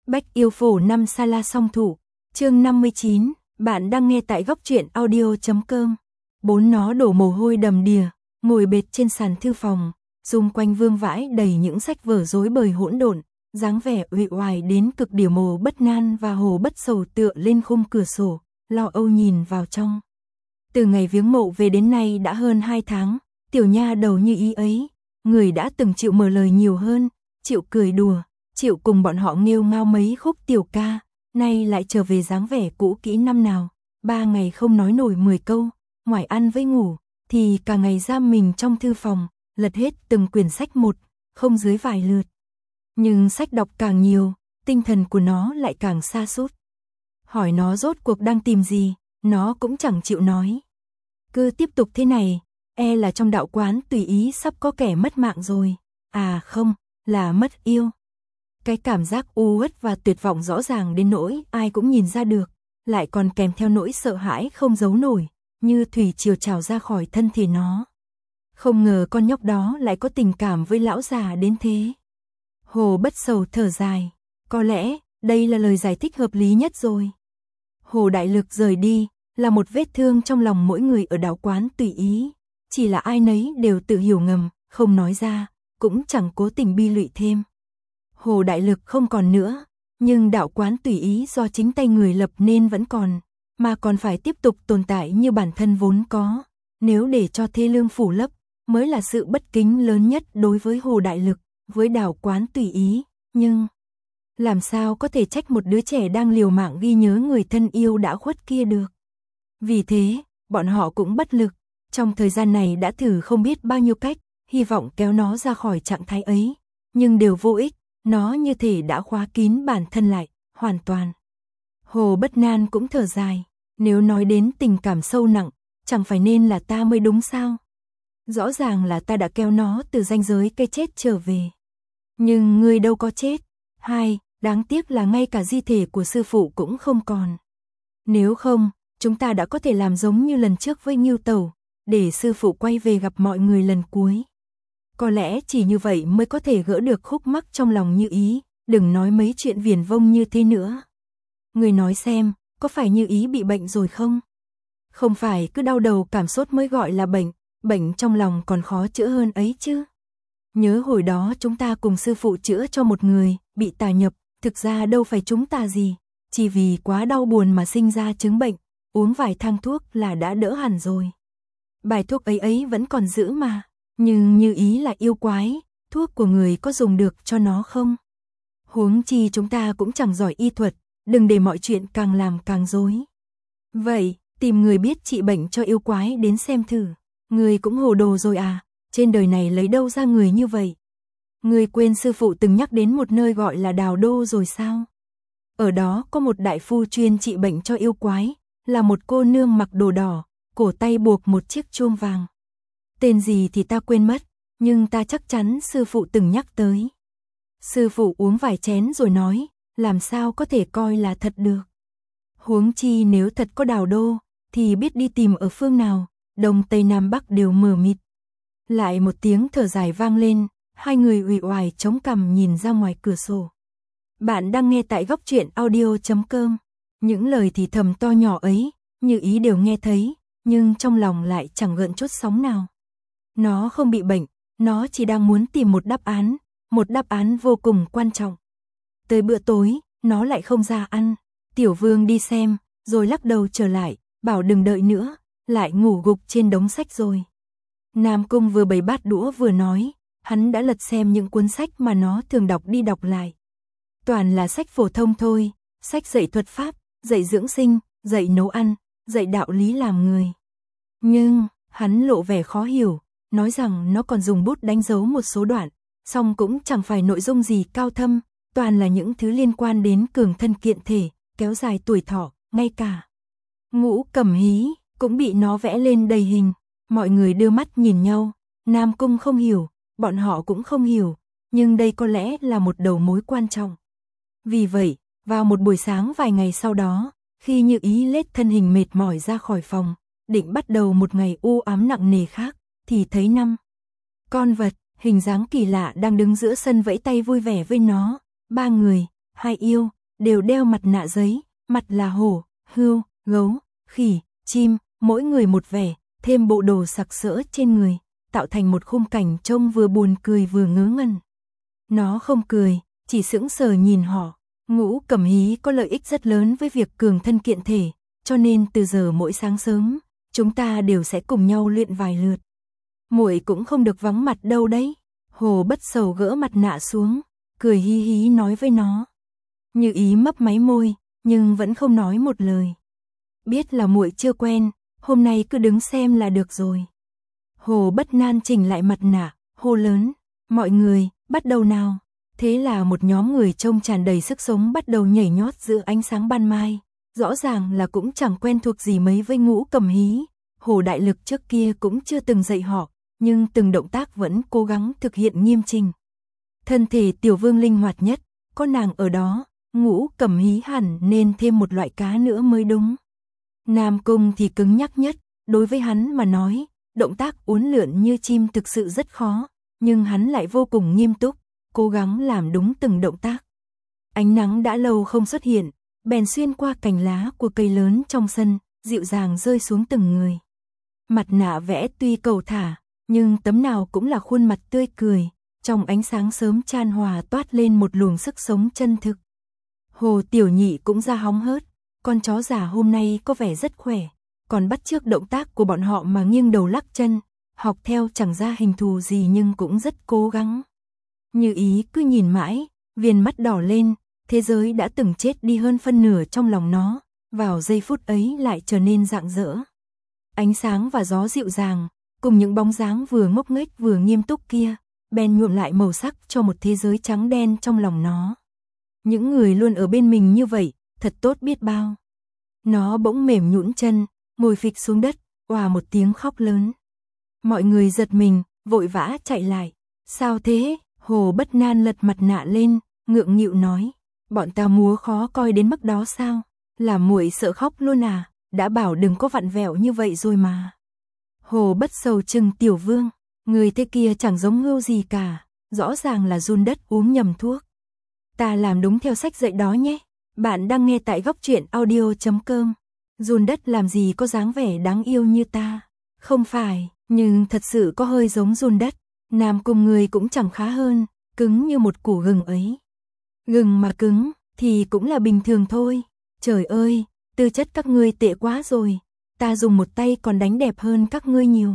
Bách yêu phổ năm sa la song thủ, chương 59, bạn đang nghe tại góc truyện audio.com. Bốn nó đổ mồ hôi đầm đìa, ngồi bệt trên sàn thư phòng, xung quanh vương vãi đầy những sách vở rối bời hỗn độn, dáng vẻ uể oải đến cực điểm. Hồ Bất Nan và Hồ Bất Sầu tựa lên khung cửa sổ, lo âu nhìn vào trong. Từ ngày viếng mộ về đến nay đã hơn 2 tháng, tiểu nha đầu như ý ấy, người đã từng chịu mở lời nhiều hơn, chịu cười đùa, chịu cùng bọn họ nghêu ngao mấy khúc tiểu ca, nay lại trở về dáng vẻ cũ kỹ năm nào, 3 ngày không nói nổi 10 câu, ngoài ăn với ngủ, thì cả ngày giam mình trong thư phòng, lật hết từng quyển sách một, không dưới vài lượt. Nhưng sách đọc càng nhiều, tinh thần của nó lại càng sa sút. Hỏi nó rốt cuộc đang tìm gì, nó cũng chẳng chịu nói. Cứ tiếp tục thế này, e là trong đạo quán tùy ý sắp có kẻ mất mạng rồi. À không, là mất yêu. Cái cảm giác u uất và tuyệt vọng rõ ràng đến nỗi ai cũng nhìn ra được, lại còn kèm theo nỗi sợ hãi không giấu nổi, như thủy triều trào ra khỏi thân thể nó. Không ngờ con nhóc đó lại có tình cảm với lão già đến thế. Hồ Bất Sầu thở dài, có lẽ đây là lời giải thích hợp lý nhất rồi. Hồ Đại Lực rời đi là một vết thương trong lòng mỗi người ở đạo quán tùy ý, chỉ là ai nấy đều tự hiểu ngầm, không nói ra, cũng chẳng cố tình bi lụy thêm. Hồ Đại Lực không còn nữa, nhưng đạo quán tùy ý do chính tay người lập nên vẫn còn, mà còn phải tiếp tục tồn tại như bản thân vốn có. Nếu để cho thê lương phủ lấp, mới là sự bất kính lớn nhất đối với Hồ Đại Lực, với đạo quán tùy ý, nhưng làm sao có thể trách một đứa trẻ đang liều mạng ghi nhớ người thân yêu đã khuất kia được. Vì thế, bọn họ cũng bất lực, trong thời gian này đã thử không biết bao nhiêu cách, hy vọng kéo nó ra khỏi trạng thái ấy, nhưng đều vô ích, nó như thể đã khóa kín bản thân lại, hoàn toàn. Hồ Bất Nan cũng thở dài, nếu nói đến tình cảm sâu nặng, chẳng phải nên là ta mới đúng sao? Rõ ràng là ta đã kéo nó từ ranh giới cái chết trở về. Nhưng người đâu có chết. Hai, đáng tiếc là ngay cả di thể của sư phụ cũng không còn. Nếu không, chúng ta đã có thể làm giống như lần trước với Ngưu Tẩu, để sư phụ quay về gặp mọi người lần cuối. Có lẽ chỉ như vậy mới có thể gỡ được khúc mắc trong lòng Như Ý, đừng nói mấy chuyện viển vông như thế nữa. Người nói xem, có phải Như Ý bị bệnh rồi không? Không phải cứ đau đầu cảm sốt mới gọi là bệnh, bệnh trong lòng còn khó chữa hơn ấy chứ. Nhớ hồi đó chúng ta cùng sư phụ chữa cho một người, bị tà nhập, thực ra đâu phải chúng ta gì, chỉ vì quá đau buồn mà sinh ra chứng bệnh, uống vài thang thuốc là đã đỡ hẳn rồi. Bài thuốc ấy vẫn còn giữ mà, nhưng Như Ý là yêu quái, thuốc của người có dùng được cho nó không? Huống chi chúng ta cũng chẳng giỏi y thuật, đừng để mọi chuyện càng làm càng rối. Vậy, tìm người biết trị bệnh cho yêu quái đến xem thử. Người cũng hồ đồ rồi à, trên đời này lấy đâu ra người như vậy? Người quên sư phụ từng nhắc đến một nơi gọi là Đào Đô rồi sao? Ở đó có một đại phu chuyên trị bệnh cho yêu quái, là một cô nương mặc đồ đỏ, cổ tay buộc một chiếc chuông vàng. Tên gì thì ta quên mất, nhưng ta chắc chắn sư phụ từng nhắc tới. Sư phụ uống vài chén rồi nói, làm sao có thể coi là thật được. Huống chi nếu thật có Đào Đô, thì biết đi tìm ở phương nào, Đông Tây Nam Bắc đều mờ mịt. Lại một tiếng thở dài vang lên, hai người uể oải chống cằm nhìn ra ngoài cửa sổ. Bạn đang nghe tại góc truyện audio.com. Những lời thì thầm to nhỏ ấy, Như Ý đều nghe thấy, nhưng trong lòng lại chẳng gợn chút sóng nào. Nó không bị bệnh, nó chỉ đang muốn tìm một đáp án vô cùng quan trọng. Tới bữa tối, nó lại không ra ăn. Tiểu Vương đi xem, rồi lắc đầu trở lại, bảo đừng đợi nữa, lại ngủ gục trên đống sách rồi. Nam Cung vừa bày bát đũa vừa nói, hắn đã lật xem những cuốn sách mà nó thường đọc đi đọc lại. Toàn là sách phổ thông thôi, sách dạy thuật pháp, dạy dưỡng sinh, dạy nấu ăn, dạy đạo lý làm người. Nhưng, hắn lộ vẻ khó hiểu, nói rằng nó còn dùng bút đánh dấu một số đoạn, song cũng chẳng phải nội dung gì cao thâm, toàn là những thứ liên quan đến cường thân kiện thể, kéo dài tuổi thọ, ngay cả Ngũ Cẩm Hí cũng bị nó vẽ lên đầy hình. Mọi người đưa mắt nhìn nhau, Nam Cung không hiểu, bọn họ cũng không hiểu, nhưng đây có lẽ là một đầu mối quan trọng. Vì vậy, vào một buổi sáng vài ngày sau đó, khi Như Ý lết thân hình mệt mỏi ra khỏi phòng, định bắt đầu một ngày u ám nặng nề khác, thì thấy 5 con vật, hình dáng kỳ lạ đang đứng giữa sân vẫy tay vui vẻ với nó. 3 người, 2 yêu, đều đeo mặt nạ giấy, mặt là hổ, hươu, gấu, khỉ, chim, mỗi người một vẻ, thêm bộ đồ sặc sỡ trên người, tạo thành một khung cảnh trông vừa buồn cười vừa ngớ ngẩn. Nó không cười, chỉ sững sờ nhìn họ. Ngũ Cẩm Hí có lợi ích rất lớn với việc cường thân kiện thể, cho nên từ giờ mỗi sáng sớm, chúng ta đều sẽ cùng nhau luyện vài lượt. Muội cũng không được vắng mặt đâu đấy. Hồ Bất Sầu gỡ mặt nạ xuống, cười hí hí nói với nó. Như Ý mấp máy môi, nhưng vẫn không nói một lời. Biết là muội chưa quen, hôm nay cứ đứng xem là được rồi. Hồ Bất Nan chỉnh lại mặt nạ, hô lớn, mọi người, bắt đầu nào. Thế là một nhóm người trông tràn đầy sức sống bắt đầu nhảy nhót giữa ánh sáng ban mai. Rõ ràng là cũng chẳng quen thuộc gì mấy với Ngũ Cẩm Hí. Hồ Đại Lực trước kia cũng chưa từng dạy họ, nhưng từng động tác vẫn cố gắng thực hiện nghiêm chỉnh. Thân thể Tiểu Vương linh hoạt nhất, có nàng ở đó, Ngũ Cẩm Hí hẳn nên thêm một loại cá nữa mới đúng. Nam Cung thì cứng nhắc nhất, đối với hắn mà nói, động tác uốn lượn như chim thực sự rất khó, nhưng hắn lại vô cùng nghiêm túc, cố gắng làm đúng từng động tác. Ánh nắng đã lâu không xuất hiện, bèn xuyên qua cành lá của cây lớn trong sân, dịu dàng rơi xuống từng người. Mặt nạ vẽ tuy cầu thả, nhưng tấm nào cũng là khuôn mặt tươi cười, trong ánh sáng sớm chan hòa toát lên một luồng sức sống chân thực. Hồ Tiểu Nhị cũng ra hóng hớt, con chó già hôm nay có vẻ rất khỏe, còn bắt chước động tác của bọn họ mà nghiêng đầu lắc chân, học theo chẳng ra hình thù gì nhưng cũng rất cố gắng. Như Ý cứ nhìn mãi, viền mắt đỏ lên, thế giới đã từng chết đi hơn phân nửa trong lòng nó, vào giây phút ấy lại trở nên rạng rỡ. Ánh sáng và gió dịu dàng, cùng những bóng dáng vừa ngốc nghếch vừa nghiêm túc kia, bèn nhuộm lại màu sắc cho một thế giới trắng đen trong lòng nó. Những người luôn ở bên mình như vậy, thật tốt biết bao. Nó bỗng mềm nhũn chân, ngồi phịch xuống đất, òa một tiếng khóc lớn. Mọi người giật mình, vội vã chạy lại. Sao thế? Hồ Bất Nan lật mặt nạ lên, ngượng nghịu nói. Bọn ta múa khó coi đến mức đó sao? Làm muội sợ khóc luôn à? Đã bảo đừng có vặn vẹo như vậy rồi mà. Hồ Bất Sầu trừng Tiểu Vương. Người thế kia chẳng giống hươu gì cả, rõ ràng là run đất uống nhầm thuốc. Ta làm đúng theo sách dạy đó nhé. Bạn đang nghe tại góc truyện audio.com. Run đất làm gì có dáng vẻ đáng yêu như ta. Không phải, nhưng thật sự có hơi giống run đất. Nam Cung người cũng chẳng khá hơn, cứng như một củ gừng ấy. Gừng mà cứng, thì cũng là bình thường thôi. Trời ơi, tư chất các ngươi tệ quá rồi. Ta dùng một tay còn đánh đẹp hơn các ngươi nhiều.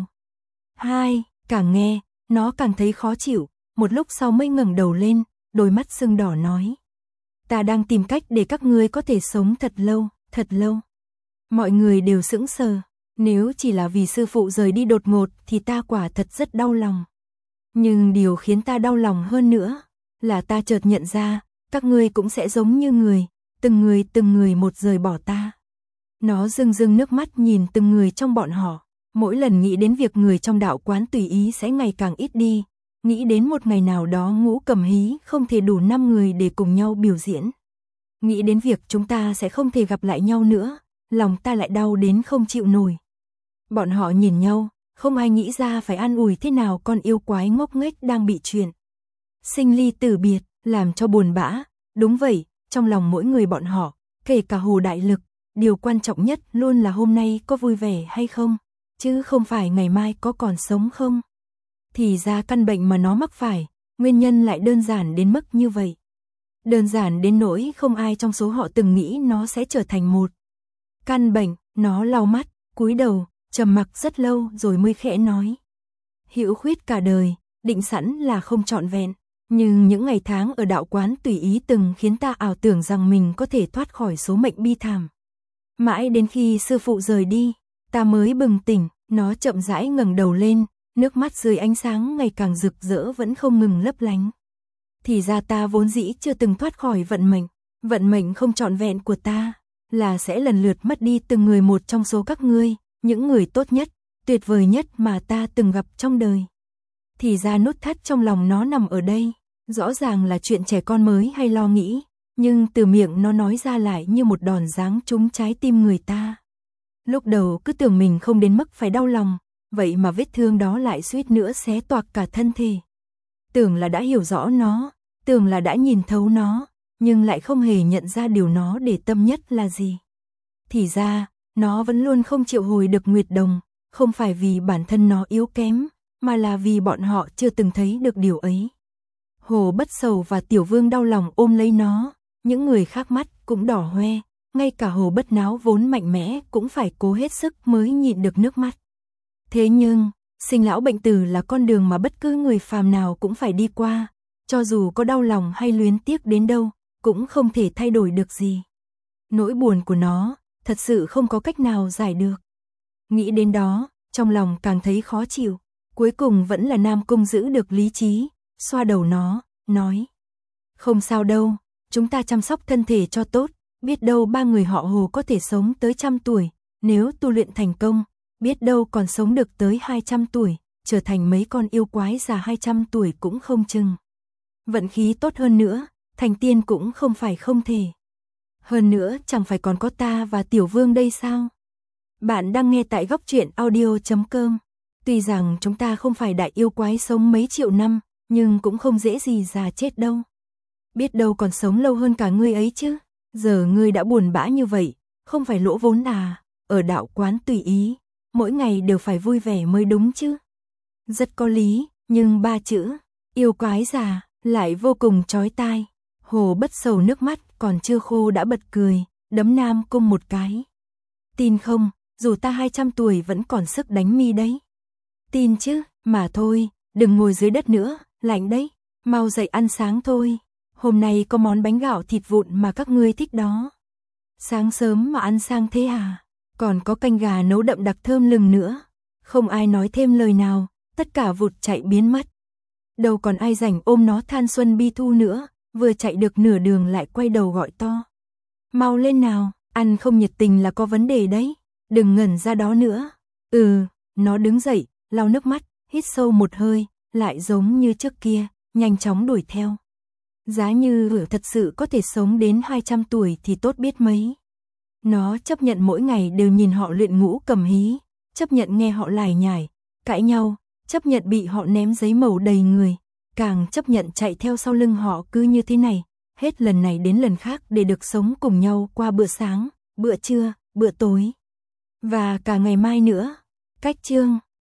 Hai, càng nghe, nó càng thấy khó chịu. Một lúc sau mới ngẩng đầu lên, đôi mắt sưng đỏ nói. Ta đang tìm cách để các ngươi có thể sống thật lâu, thật lâu. Mọi người đều sững sờ. Nếu chỉ là vì sư phụ rời đi đột ngột thì ta quả thật rất đau lòng. Nhưng điều khiến ta đau lòng hơn nữa là ta chợt nhận ra, các ngươi cũng sẽ giống như người, từng người một rời bỏ ta. Nó rưng rưng nước mắt nhìn từng người trong bọn họ, mỗi lần nghĩ đến việc người trong đạo quán tùy ý sẽ ngày càng ít đi, nghĩ đến một ngày nào đó Ngũ Cẩm Hí không thể đủ 5 người để cùng nhau biểu diễn. Nghĩ đến việc chúng ta sẽ không thể gặp lại nhau nữa, lòng ta lại đau đến không chịu nổi. Bọn họ nhìn nhau, không ai nghĩ ra phải an ủi thế nào con yêu quái ngốc nghếch đang bị chuyện sinh ly tử biệt, làm cho buồn bã. Đúng vậy, trong lòng mỗi người bọn họ, kể cả Hồ Đại Lực, điều quan trọng nhất luôn là hôm nay có vui vẻ hay không, chứ không phải ngày mai có còn sống không. Thì ra căn bệnh mà nó mắc phải, nguyên nhân lại đơn giản đến mức như vậy. Đơn giản đến nỗi không ai trong số họ từng nghĩ nó sẽ trở thành một căn bệnh. Nó lau mắt, cúi đầu, trầm mặc rất lâu rồi mới khẽ nói. Hữu khuyết cả đời, định sẵn là không trọn vẹn, nhưng những ngày tháng ở đạo quán tùy ý từng khiến ta ảo tưởng rằng mình có thể thoát khỏi số mệnh bi thảm. Mãi đến khi sư phụ rời đi, ta mới bừng tỉnh. Nó chậm rãi ngẩng đầu lên, nước mắt dưới ánh sáng ngày càng rực rỡ vẫn không ngừng lấp lánh. Thì ra ta vốn dĩ chưa từng thoát khỏi vận mệnh không trọn vẹn của ta, là sẽ lần lượt mất đi từng người một trong số các ngươi, những người tốt nhất, tuyệt vời nhất mà ta từng gặp trong đời. Thì ra nút thắt trong lòng nó nằm ở đây, rõ ràng là chuyện trẻ con mới hay lo nghĩ, nhưng từ miệng nó nói ra lại như một đòn giáng trúng trái tim người ta. Lúc đầu cứ tưởng mình không đến mức phải đau lòng, vậy mà vết thương đó lại suýt nữa xé toạc cả thân thể. Tưởng là đã hiểu rõ nó, tưởng là đã nhìn thấu nó, nhưng lại không hề nhận ra điều nó để tâm nhất là gì. Thì ra, nó vẫn luôn không chịu hồi được Nguyệt Đồng, không phải vì bản thân nó yếu kém, mà là vì bọn họ chưa từng thấy được điều ấy. Hồ Bất Sầu và Tiểu Vương đau lòng ôm lấy nó, những người khác mắt cũng đỏ hoe, ngay cả Hồ Bất Náo vốn mạnh mẽ cũng phải cố hết sức mới nhịn được nước mắt. Thế nhưng, sinh lão bệnh tử là con đường mà bất cứ người phàm nào cũng phải đi qua, cho dù có đau lòng hay luyến tiếc đến đâu, cũng không thể thay đổi được gì. Nỗi buồn của nó, thật sự không có cách nào giải được. Nghĩ đến đó, trong lòng càng thấy khó chịu, cuối cùng vẫn là Nam Cung giữ được lý trí, xoa đầu nó, nói. Không sao đâu, chúng ta chăm sóc thân thể cho tốt, biết đâu ba người họ Hồ có thể sống tới 100 tuổi, nếu tu luyện thành công, biết đâu còn sống được tới 200 tuổi, trở thành mấy con yêu quái già 200 tuổi cũng không chừng. Vận khí tốt hơn nữa, thành tiên cũng không phải không thể. Hơn nữa chẳng phải còn có ta và Tiểu Vương đây sao? Bạn đang nghe tại Góc Truyện Audio.com. Tuy rằng chúng ta không phải đại yêu quái sống mấy triệu năm, nhưng cũng không dễ gì già chết đâu. Biết đâu còn sống lâu hơn cả ngươi ấy chứ. Giờ ngươi đã buồn bã như vậy, không phải lỗ vốn à? Ở đạo quán tùy ý, mỗi ngày đều phải vui vẻ mới đúng chứ. Rất có lý, nhưng ba chữ yêu quái già lại vô cùng chói tai. Hồ Bất Sầu nước mắt còn chưa khô đã bật cười, đấm Nam Cung một cái. Tin không, dù ta 200 tuổi vẫn còn sức đánh mi đấy. Tin chứ, mà thôi, đừng ngồi dưới đất nữa, lạnh đấy, mau dậy ăn sáng thôi. Hôm nay có món bánh gạo thịt vụn mà các ngươi thích đó. Sáng sớm mà ăn sang thế à? Còn có canh gà nấu đậm đặc thơm lừng nữa. Không ai nói thêm lời nào, tất cả vụt chạy biến mất. Đâu còn ai rảnh ôm nó than xuân bi thu nữa, vừa chạy được nửa đường lại quay đầu gọi to. Mau lên nào, ăn không nhiệt tình là có vấn đề đấy, đừng ngẩn ra đó nữa. Nó đứng dậy, lau nước mắt, hít sâu một hơi, lại giống như trước kia, nhanh chóng đuổi theo. Giá như thật sự có thể sống đến 200 tuổi thì tốt biết mấy. Nó chấp nhận mỗi ngày đều nhìn họ luyện ngũ cầm hí, chấp nhận nghe họ lải nhải, cãi nhau, chấp nhận bị họ ném giấy màu đầy người, càng chấp nhận chạy theo sau lưng họ cứ như thế này, hết lần này đến lần khác để được sống cùng nhau qua bữa sáng, bữa trưa, bữa tối. Và cả ngày mai nữa. Cách chương